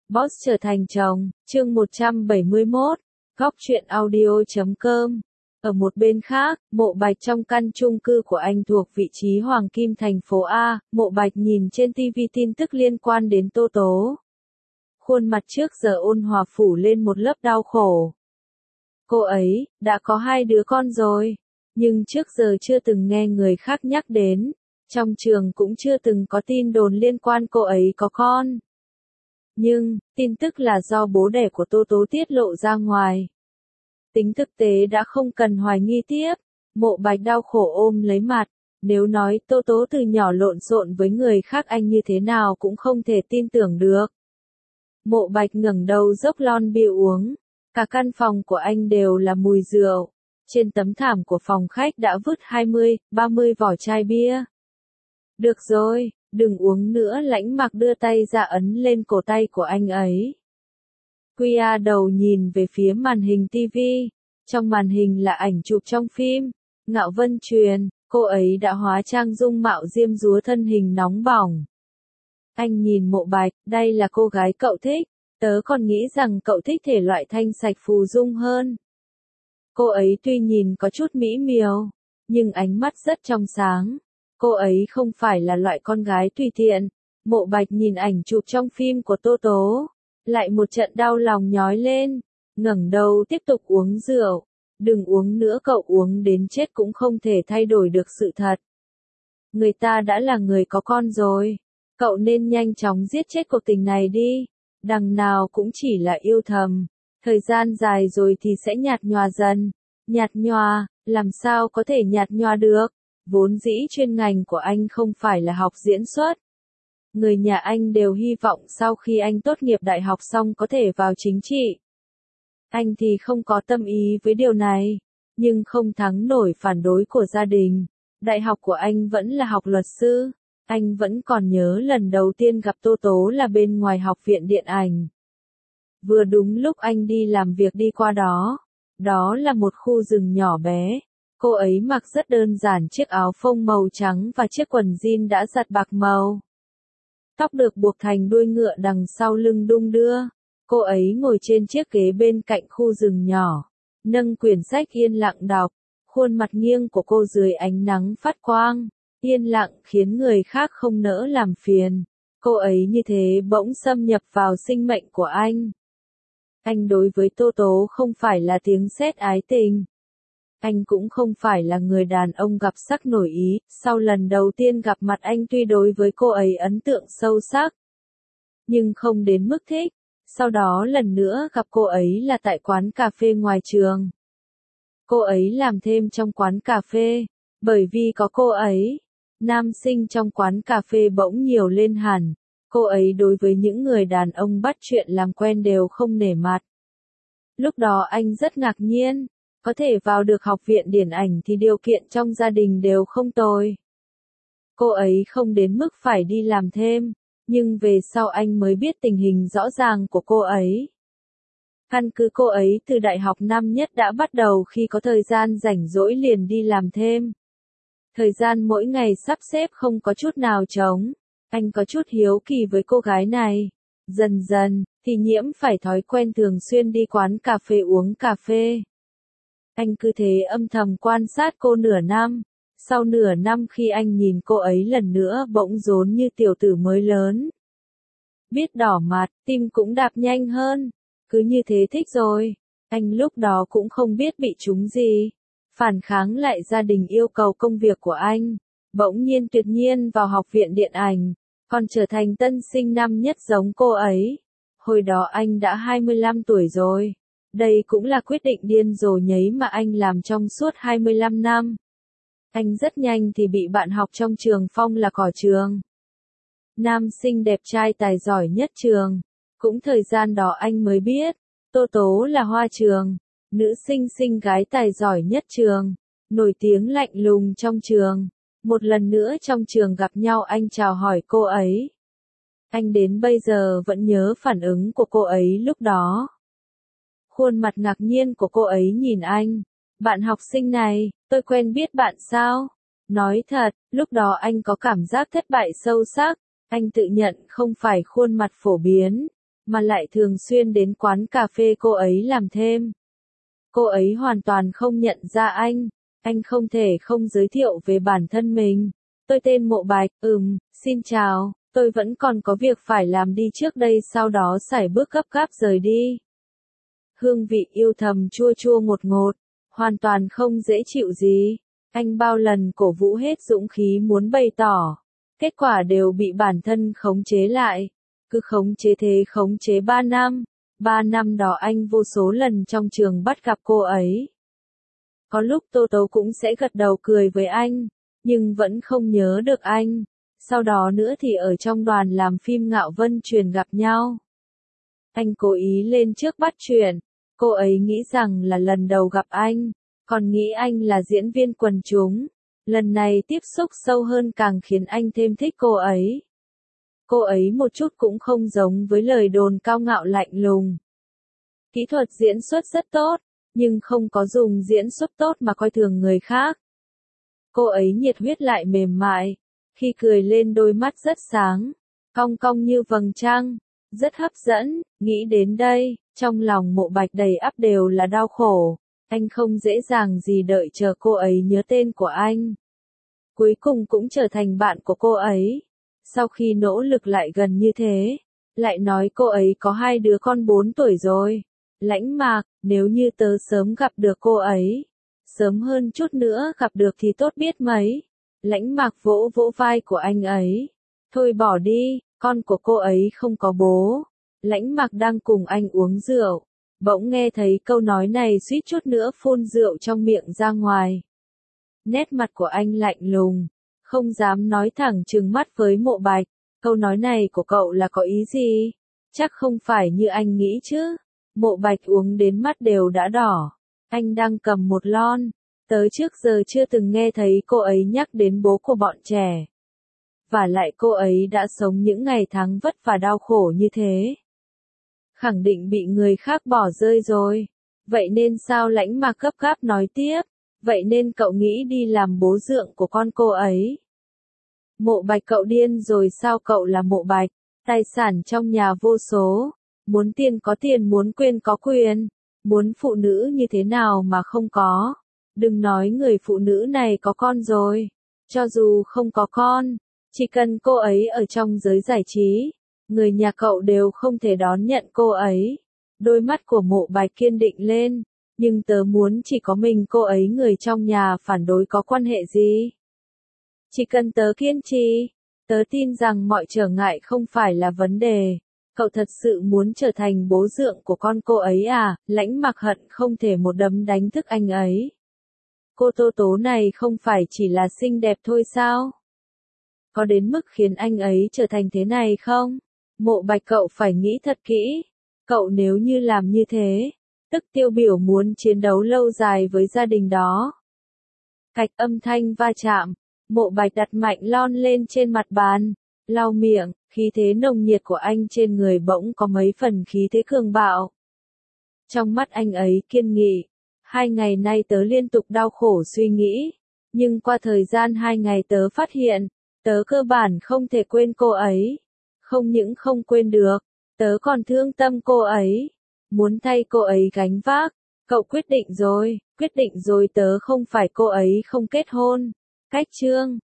Boss trở thành chồng, chương 171, góc truyện audio.com. Ở một bên khác, Mộ Bạch trong căn chung cư của anh thuộc vị trí Hoàng Kim thành phố A, Mộ Bạch nhìn trên TV tin tức liên quan đến Tô Tố. Khuôn mặt trước giờ ôn hòa phủ lên một lớp đau khổ. Cô ấy, đã có 2 đứa con rồi, nhưng trước giờ chưa từng nghe người khác nhắc đến, trong trường cũng chưa từng có tin đồn liên quan cô ấy có con. Nhưng, tin tức là do bố đẻ của Tô Tố tiết lộ ra ngoài. Tính thực tế đã không cần hoài nghi tiếp, Mộ Bạch đau khổ ôm lấy mặt, nếu nói Tô Tố từ nhỏ lộn xộn với người khác anh như thế nào cũng không thể tin tưởng được. Mộ Bạch ngẩng đầu dốc lon bia uống, cả căn phòng của anh đều là mùi rượu, trên tấm thảm của phòng khách đã vứt 20, 30 vỏ chai bia. Được rồi, đừng uống nữa. Lãnh Mặc đưa tay ra ấn lên cổ tay của anh ấy. Quy đầu nhìn về phía màn hình TV, trong màn hình là ảnh chụp trong phim, Ngạo Vân Truyền, cô ấy đã hóa trang dung mạo diêm dúa thân hình nóng bỏng. Anh nhìn Mộ Bạch, đây là cô gái cậu thích, tớ còn nghĩ rằng cậu thích thể loại thanh sạch phù dung hơn. Cô ấy tuy nhìn có chút mỹ miều, nhưng ánh mắt rất trong sáng. Cô ấy không phải là loại con gái tùy tiện. Mộ Bạch nhìn ảnh chụp trong phim của Tô Tố, lại một trận đau lòng nhói lên, ngẩng đầu tiếp tục uống rượu. Đừng uống nữa, cậu uống đến chết cũng không thể thay đổi được sự thật. Người ta đã là người có con rồi, cậu nên nhanh chóng giết chết cuộc tình này đi. Đằng nào cũng chỉ là yêu thầm, thời gian dài rồi thì sẽ nhạt nhòa dần. Nhạt nhòa, làm sao có thể nhạt nhòa được? Vốn dĩ chuyên ngành của anh không phải là học diễn xuất. Người nhà anh đều hy vọng sau khi anh tốt nghiệp đại học xong có thể vào chính trị. Anh thì không có tâm ý với điều này, nhưng không thắng nổi phản đối của gia đình. Đại học của anh vẫn là học luật sư. Anh vẫn còn nhớ lần đầu tiên gặp Tô Tố là bên ngoài học viện điện ảnh. Vừa đúng lúc anh đi làm việc đi qua đó. Đó là một khu rừng nhỏ bé. Cô ấy mặc rất đơn giản chiếc áo phông màu trắng và chiếc quần jean đã giặt bạc màu. Tóc được buộc thành đuôi ngựa đằng sau lưng đung đưa. Cô ấy ngồi trên chiếc ghế bên cạnh khu rừng nhỏ, nâng quyển sách yên lặng đọc. Khuôn mặt nghiêng của cô dưới ánh nắng phát quang, yên lặng khiến người khác không nỡ làm phiền. Cô ấy như thế bỗng xâm nhập vào sinh mệnh của anh. Anh đối với Tô Tố không phải là tiếng sét ái tình. Anh cũng không phải là người đàn ông gặp sắc nổi ý. Sau lần đầu tiên gặp mặt anh tuy đối với cô ấy ấn tượng sâu sắc, nhưng không đến mức thích. Sau đó lần nữa gặp cô ấy là tại quán cà phê ngoài trường. Cô ấy làm thêm trong quán cà phê. Bởi vì có cô ấy, nam sinh trong quán cà phê bỗng nhiều lên hẳn. Cô ấy đối với những người đàn ông bắt chuyện làm quen đều không nể mặt. Lúc đó anh rất ngạc nhiên. Có thể vào được học viện điện ảnh thì điều kiện trong gia đình đều không tồi. Cô ấy không đến mức phải đi làm thêm, nhưng về sau anh mới biết tình hình rõ ràng của cô ấy. Căn cứ cô ấy từ đại học năm nhất đã bắt đầu khi có thời gian rảnh rỗi liền đi làm thêm. Thời gian mỗi ngày sắp xếp không có chút nào trống. Anh có chút hiếu kỳ với cô gái này. Dần dần, thì nhiễm phải thói quen thường xuyên đi quán cà phê uống cà phê. Anh cứ thế âm thầm quan sát cô nửa năm. Sau nửa năm khi anh nhìn cô ấy lần nữa bỗng rốn như tiểu tử mới lớn. Biết đỏ mặt, tim cũng đạp nhanh hơn. Cứ như thế thích rồi. Anh lúc đó cũng không biết bị trúng gì. Phản kháng lại gia đình yêu cầu công việc của anh. Bỗng nhiên tuyệt nhiên vào học viện điện ảnh. Còn trở thành tân sinh năm nhất giống cô ấy. Hồi đó anh đã 25 tuổi rồi. Đây cũng là quyết định điên rồ nhấy mà anh làm trong suốt 25 năm. Anh rất nhanh thì bị bạn học trong trường phong là cỏ trường. Nam sinh đẹp trai tài giỏi nhất trường. Cũng thời gian đó anh mới biết, Tô Tố là hoa trường. Nữ sinh xinh gái tài giỏi nhất trường. Nổi tiếng lạnh lùng trong trường. Một lần nữa trong trường gặp nhau anh chào hỏi cô ấy. Anh đến bây giờ vẫn nhớ phản ứng của cô ấy lúc đó. Khuôn mặt ngạc nhiên của cô ấy nhìn anh. Bạn học sinh này, tôi quen biết bạn sao? Nói thật, lúc đó anh có cảm giác thất bại sâu sắc. Anh tự nhận không phải khuôn mặt phổ biến. mà lại thường xuyên đến quán cà phê cô ấy làm thêm. Cô ấy hoàn toàn không nhận ra anh không thể không giới thiệu về bản thân mình. Tôi tên Mộ Bạch, xin chào, tôi vẫn còn có việc phải làm đi trước đây, sau đó sải bước gấp gáp rời đi. Hương vị yêu thầm chua chua ngọt ngọt, hoàn toàn không dễ chịu gì. Anh bao lần cổ vũ hết dũng khí muốn bày tỏ, kết quả đều bị bản thân khống chế lại. Cứ khống chế thế khống chế 3 năm. 3 năm đó anh vô số lần trong trường bắt gặp cô ấy. Có lúc Tô Tố cũng sẽ gật đầu cười với anh, nhưng vẫn không nhớ được anh. Sau đó nữa thì ở trong đoàn làm phim Ngạo Vân Truyền gặp nhau. Anh cố ý lên trước bắt chuyện, cô ấy nghĩ rằng là lần đầu gặp anh, còn nghĩ anh là diễn viên quần chúng. Lần này tiếp xúc sâu hơn càng khiến anh thêm thích cô ấy. Cô ấy một chút cũng không giống với lời đồn cao ngạo lạnh lùng. Kỹ thuật diễn xuất rất tốt, nhưng không có dùng diễn xuất tốt mà coi thường người khác. Cô ấy nhiệt huyết lại mềm mại, khi cười lên đôi mắt rất sáng, cong cong như vầng trăng, rất hấp dẫn. Nghĩ đến đây, trong lòng Mộ Bạch đầy ắp đều là đau khổ. Anh không dễ dàng gì đợi chờ cô ấy nhớ tên của anh. Cuối cùng cũng trở thành bạn của cô ấy. Sau khi nỗ lực lại gần như thế, lại nói cô ấy có 2 đứa con 4 tuổi rồi. Lãnh Mạc, nếu như tớ sớm gặp được cô ấy, sớm hơn chút nữa gặp được thì tốt biết mấy. Lãnh Mạc vỗ vỗ vai của anh ấy. Thôi bỏ đi, con của cô ấy không có bố. Lãnh Mạc đang cùng anh uống rượu, bỗng nghe thấy câu nói này suýt chút nữa phun rượu trong miệng ra ngoài. Nét mặt của anh lạnh lùng, không dám nói thẳng, trừng mắt với Mộ Bạch. Câu nói này của cậu là có ý gì? Chắc không phải như anh nghĩ chứ. Mộ Bạch uống đến mắt đều đã đỏ. Anh đang cầm một lon. Tới trước giờ chưa từng nghe thấy cô ấy nhắc đến bố của bọn trẻ. Và lại cô ấy đã sống những ngày tháng vất vả đau khổ như thế. Khẳng định bị người khác bỏ rơi rồi. Vậy nên sao Lãnh Mạc gấp gáp nói tiếp? Vậy nên cậu nghĩ đi làm bố dượng của con cô ấy. Mộ Bạch, cậu điên rồi sao? Cậu là Mộ Bạch, tài sản trong nhà vô số. Muốn tiền có tiền, muốn quyền có quyền. Muốn phụ nữ như thế nào mà không có. Đừng nói người phụ nữ này có con rồi. Cho dù không có con, chỉ cần cô ấy ở trong giới giải trí, người nhà cậu đều không thể đón nhận cô ấy. Đôi mắt của Mộ Bạch kiên định lên. Nhưng tớ muốn chỉ có mình cô ấy, người trong nhà phản đối có quan hệ gì? Chỉ cần tớ kiên trì, tớ tin rằng mọi trở ngại không phải là vấn đề. Cậu thật sự muốn trở thành bố dượng của con cô ấy à? Lãnh Mạc hận không thể một đấm đánh thức anh ấy. Cô Tô Tố này không phải chỉ là xinh đẹp thôi sao? Có đến mức khiến anh ấy trở thành thế này không? Mộ Bạch, cậu phải nghĩ thật kỹ. Cậu nếu như làm như thế, tức tiêu biểu muốn chiến đấu lâu dài với gia đình đó. Cạch, âm thanh va chạm. Mộ Bạch đặt mạnh lon lên trên mặt bàn, lau miệng, khí thế nồng nhiệt của anh trên người bỗng có mấy phần khí thế cường bạo. Trong mắt anh ấy kiên nghị. 2 ngày nay tớ liên tục đau khổ suy nghĩ, nhưng qua thời gian 2 ngày tớ phát hiện, tớ cơ bản không thể quên cô ấy. Không những không quên được, tớ còn thương tâm cô ấy. Muốn thay cô ấy gánh vác. Cậu quyết định rồi, tớ không phải cô ấy không kết hôn. Cách chương